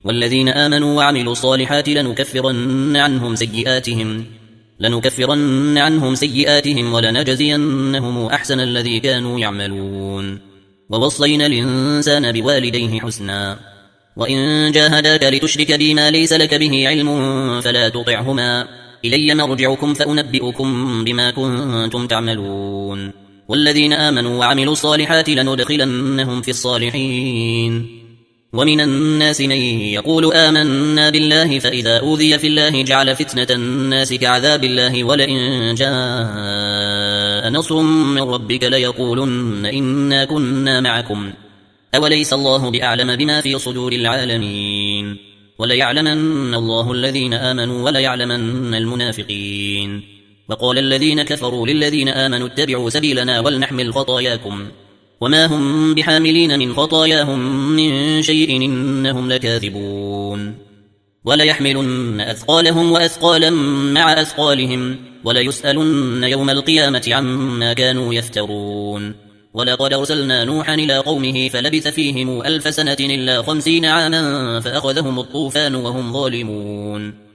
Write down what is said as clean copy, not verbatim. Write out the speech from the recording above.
والذين آمنوا وعملوا الصالحات لنكفرن عنهم سيئاتهم ولنجزينهم أحسن الذي كانوا يعملون. ووصينا الإنسان بوالديه حسنا وإن جاهداك لتشرك بي ما ليس لك به علم فلا تطعهما إلي مرجعكم فأنبئكم بما كنتم تعملون. والذين آمنوا وعملوا الصالحات لندخلنهم في الصالحين. ومن الناس من يقول آمنا بالله فإذا أوذي في الله جعل فتنة الناس كعذاب الله ولئن جاء نصر من ربك ليقولن إنا كنا معكم أوليس الله بأعلم بما في صدور العالمين وليعلمن الله الذين آمنوا وليعلمن المنافقين. وقال الذين كفروا للذين آمنوا اتبعوا سبيلنا ولنحمل خطاياكم وما هم بحاملين من خطاياهم من شيء إنهم لكاذبون. وليحملن أثقالهم وأثقالا مع أثقالهم وليسألن يوم القيامة عما كانوا يفترون. ولقد أرسلنا نوحا إلى قومه فلبث فيهم 1000 سنة إلا 50 عاما فأخذهم الطوفان وهم ظالمون.